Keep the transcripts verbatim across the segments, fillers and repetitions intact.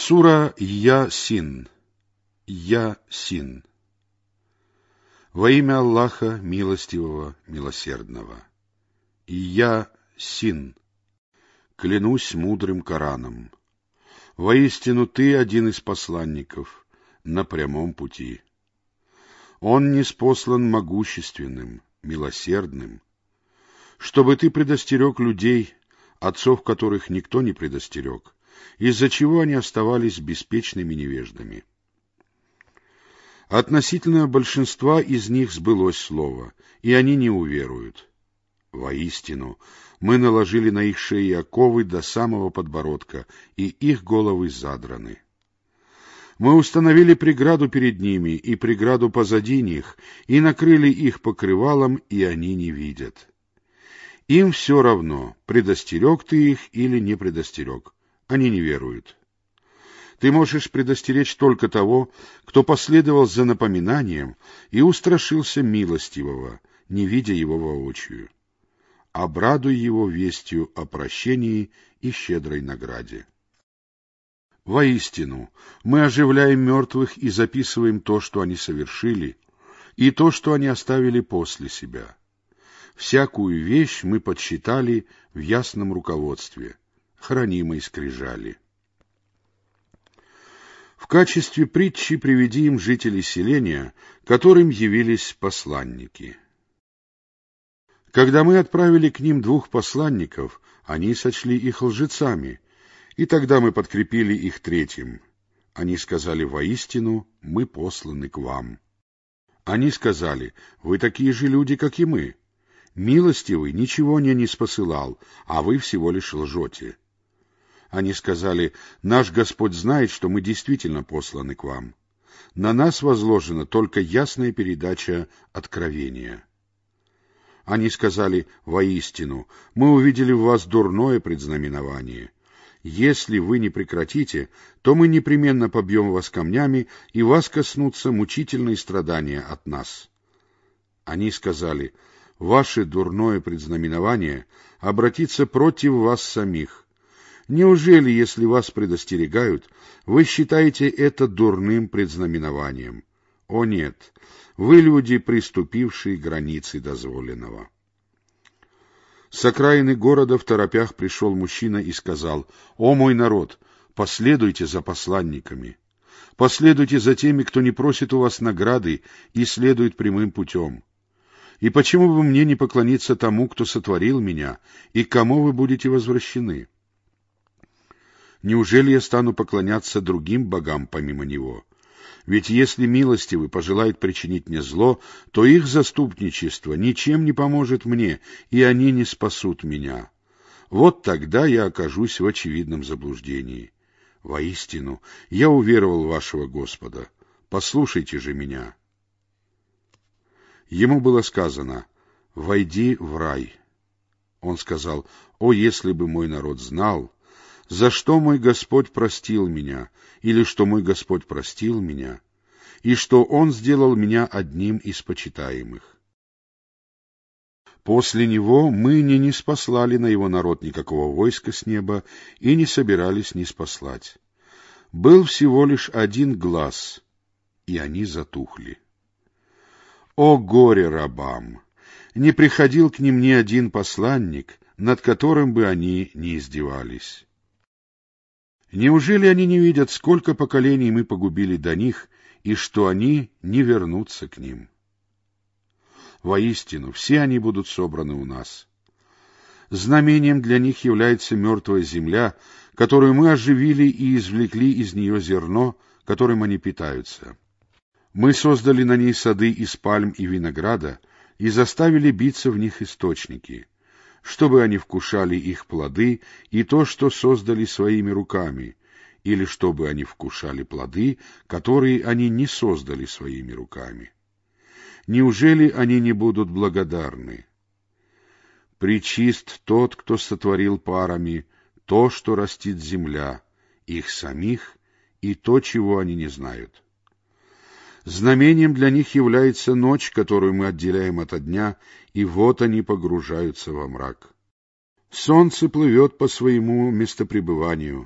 Сура Я-Син. Я-Син. Во имя Аллаха, милостивого, милосердного. Я-Син. Клянусь мудрым Кораном. Воистину ты один из посланников на прямом пути. Он ниспослан могущественным, милосердным, чтобы ты предостерег людей, отцов которых никто не предостерег, из-за чего они оставались беспечными невеждами. Относительно большинства из них сбылось слово, и они не уверуют. Воистину, мы наложили на их шеи оковы до самого подбородка, и их головы задраны. Мы установили преграду перед ними и преграду позади них, и накрыли их покрывалом, и они не видят. Им все равно, предостерег ты их или не предостерег. Они не веруют. Ты можешь предостеречь только того, кто последовал за напоминанием и устрашился милостивого, не видя его воочию. Обрадуй его вестью о прощении и щедрой награде. Воистину, мы оживляем мертвых и записываем то, что они совершили, и то, что они оставили после себя. Всякую вещь мы подсчитали в ясном руководстве, хранимой скрижали. В качестве притчи приведи им жителей селения, которым явились посланники. Когда мы отправили к ним двух посланников, они сочли их лжецами, и тогда мы подкрепили их третьим. Они сказали: воистину, мы посланы к вам. Они сказали: вы такие же люди, как и мы. Милостивый ничего не ниспосылал, а вы всего лишь лжете. Они сказали: наш Господь знает, что мы действительно посланы к вам. На нас возложена только ясная передача откровения. Они сказали: воистину, мы увидели в вас дурное предзнаменование. Если вы не прекратите, то мы непременно побьем вас камнями, и вас коснутся мучительные страдания от нас. Они сказали: ваше дурное предзнаменование обратится против вас самих. Неужели, если вас предостерегают, вы считаете это дурным предзнаменованием? О нет, вы люди, приступившие границы дозволенного. С окраины города в торопях пришел мужчина и сказал: «О мой народ, последуйте за посланниками, последуйте за теми, кто не просит у вас награды и следует прямым путем. И почему бы мне не поклониться тому, кто сотворил меня, и к кому вы будете возвращены? Неужели я стану поклоняться другим богам помимо него? Ведь если милостивый пожелает причинить мне зло, то их заступничество ничем не поможет мне, и они не спасут меня. Вот тогда я окажусь в очевидном заблуждении. Воистину, я уверовал в вашего Господа. Послушайте же меня». Ему было сказано: «Войди в рай». Он сказал: «О, если бы мой народ знал, за что мой Господь простил меня, или что мой Господь простил меня, и что Он сделал меня одним из почитаемых». После него мы не ниспослали на его народ никакого войска с неба и не собирались ниспослать. Был всего лишь один глас, и они затухли. О горе рабам! Не приходил к ним ни один посланник, над которым бы они не издевались. Неужели они не видят, сколько поколений мы погубили до них, и что они не вернутся к ним? Воистину, все они будут собраны у нас. Знамением для них является мертвая земля, которую мы оживили и извлекли из нее зерно, которым они питаются. Мы создали на ней сады из пальм и винограда и заставили биться в них источники, чтобы они вкушали их плоды и то, что создали своими руками, или чтобы они вкушали плоды, которые они не создали своими руками. Неужели они не будут благодарны? Пречист тот, кто сотворил парами то, что растит земля, их самих и то, чего они не знают. Знамением для них является ночь, которую мы отделяем ото дня, и вот они погружаются во мрак. Солнце плывет по своему местопребыванию,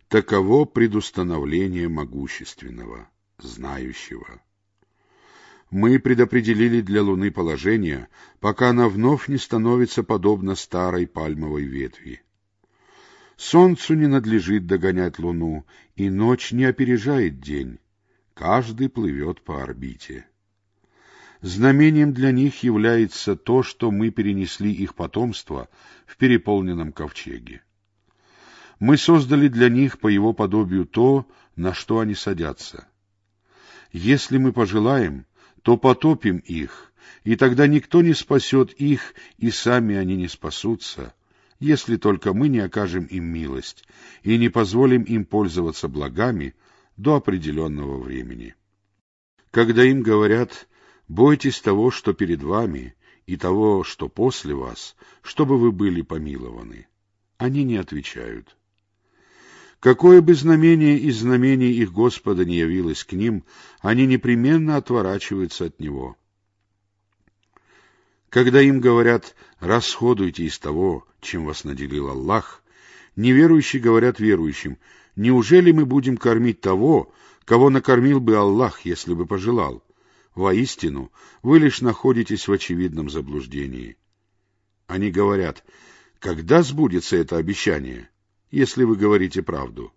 Таково предустановление могущественного, знающего. Мы предопределили для Луны положение, пока она вновь не становится подобна старой пальмовой ветви. Солнцу не надлежит догонять Луну, и ночь не опережает день. Каждый плывет по орбите. Знамением для них является то, что мы перенесли их потомство в переполненном ковчеге. Мы создали для них по его подобию то, на что они садятся. Если мы пожелаем, то потопим их, и тогда никто не спасет их, и сами они не спасутся, если только мы не окажем им милость и не позволим им пользоваться благами до определенного времени. Когда им говорят: «Бойтесь того, что перед вами, и того, что после вас, чтобы вы были помилованы», они не отвечают. Какое бы знамение из знамений их Господа не явилось к ним, они непременно отворачиваются от него. Когда им говорят: «Расходуйте из того, чем вас наделил Аллах», неверующие говорят верующим: «Неужели мы будем кормить того, кого накормил бы Аллах, если бы пожелал? Воистину, вы лишь находитесь в очевидном заблуждении». Они говорят: «Когда сбудется это обещание, если вы говорите правду?»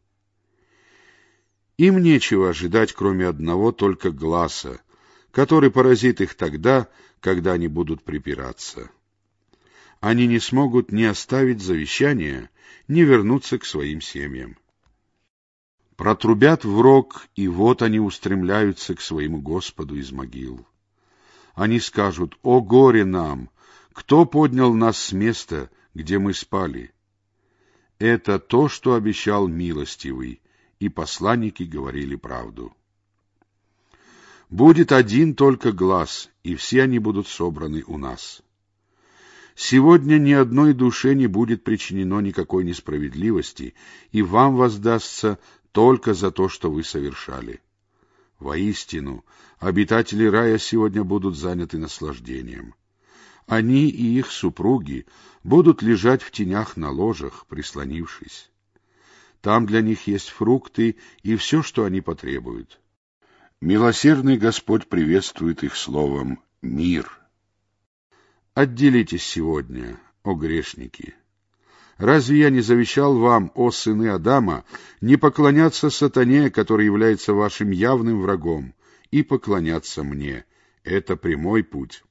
Им нечего ожидать, кроме одного только гласа, который поразит их тогда, когда они будут припираться. Они не смогут ни оставить завещание, ни вернуться к своим семьям. Протрубят в рог, и вот они устремляются к своему Господу из могил. Они скажут: «О горе нам! Кто поднял нас с места, где мы спали?» Это то, что обещал милостивый, и посланники говорили правду. Будет один только глас, и все они будут собраны у нас. Сегодня ни одной душе не будет причинено никакой несправедливости, и вам воздастся только за то, что вы совершали. Воистину, обитатели рая сегодня будут заняты наслаждением. Они и их супруги будут лежать в тенях на ложах, прислонившись. Там для них есть фрукты и все, что они потребуют. Милосердный Господь приветствует их словом «мир». Отделитесь сегодня, о грешники! Разве я не завещал вам, о сыны Адама, не поклоняться сатане, который является вашим явным врагом, и поклоняться мне? Это прямой путь.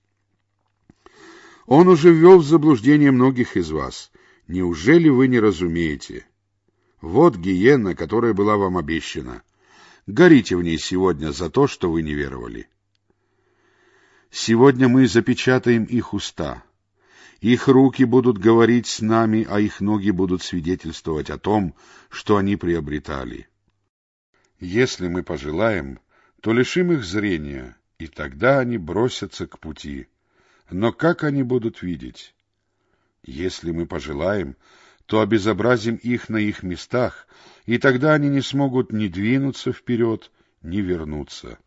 Он уже ввел в заблуждение многих из вас. Неужели вы не разумеете? Вот гиенна, которая была вам обещана. Горите в ней сегодня за то, что вы не веровали. Сегодня мы запечатаем их уста. Их руки будут говорить с нами, а их ноги будут свидетельствовать о том, что они приобретали. Если мы пожелаем, то лишим их зрения, и тогда они бросятся к пути. Но как они будут видеть? Если мы пожелаем, то обезобразим их на их местах, и тогда они не смогут ни двинуться вперед, ни вернуться.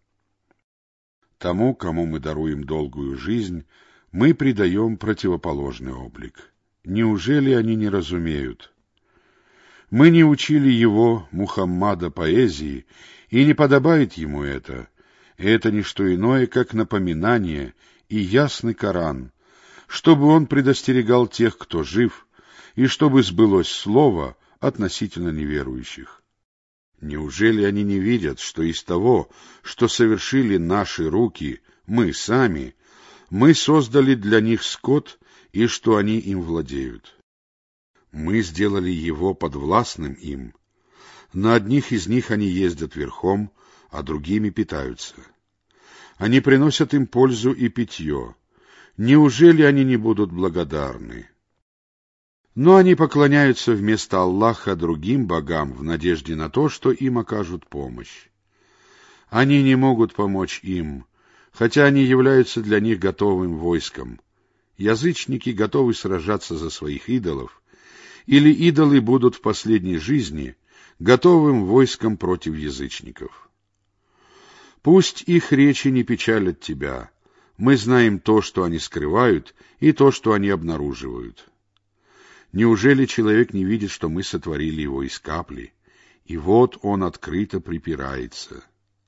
Тому, кому мы даруем долгую жизнь, мы придаем противоположный облик. Неужели они не разумеют? Мы не учили его, Мухаммада, поэзии, и не подобает ему это. Это не что иное, как напоминание и ясный Коран, чтобы он предостерегал тех, кто жив, и чтобы сбылось слово относительно неверующих. Неужели они не видят, что из того, что совершили наши руки, мы сами, мы создали для них скот, и что они им владеют? Мы сделали его подвластным им. На одних из них они ездят верхом, а другими питаются. Они приносят им пользу и питье. Неужели они не будут благодарны? Но они поклоняются вместо Аллаха другим богам в надежде на то, что им окажут помощь. Они не могут помочь им, хотя они являются для них готовым войском. Язычники готовы сражаться за своих идолов, или идолы будут в последней жизни готовым войском против язычников. Пусть их речи не печалят тебя. Мы знаем то, что они скрывают, и то, что они обнаруживают. Неужели человек не видит, что мы сотворили его из капли, и вот он открыто припирается.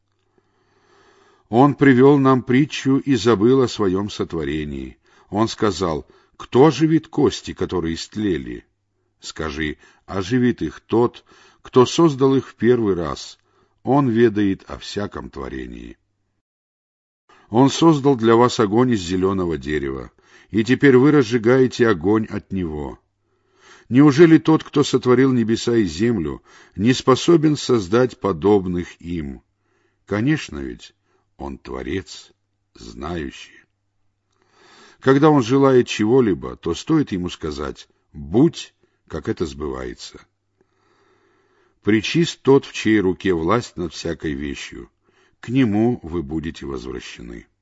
Он привел нам притчу и забыл о своем сотворении. Он сказал: кто оживит кости, которые истлели? Скажи: оживит их тот, кто создал их в первый раз. Он ведает о всяком творении. Он создал для вас огонь из зеленого дерева, и теперь вы разжигаете огонь от него. Неужели тот, кто сотворил небеса и землю, не способен создать подобных им? Конечно ведь, он творец, знающий. Когда он желает чего-либо, то стоит ему сказать: «Будь», как это сбывается. Пречист тот, в чьей руке власть над всякой вещью, к нему вы будете возвращены.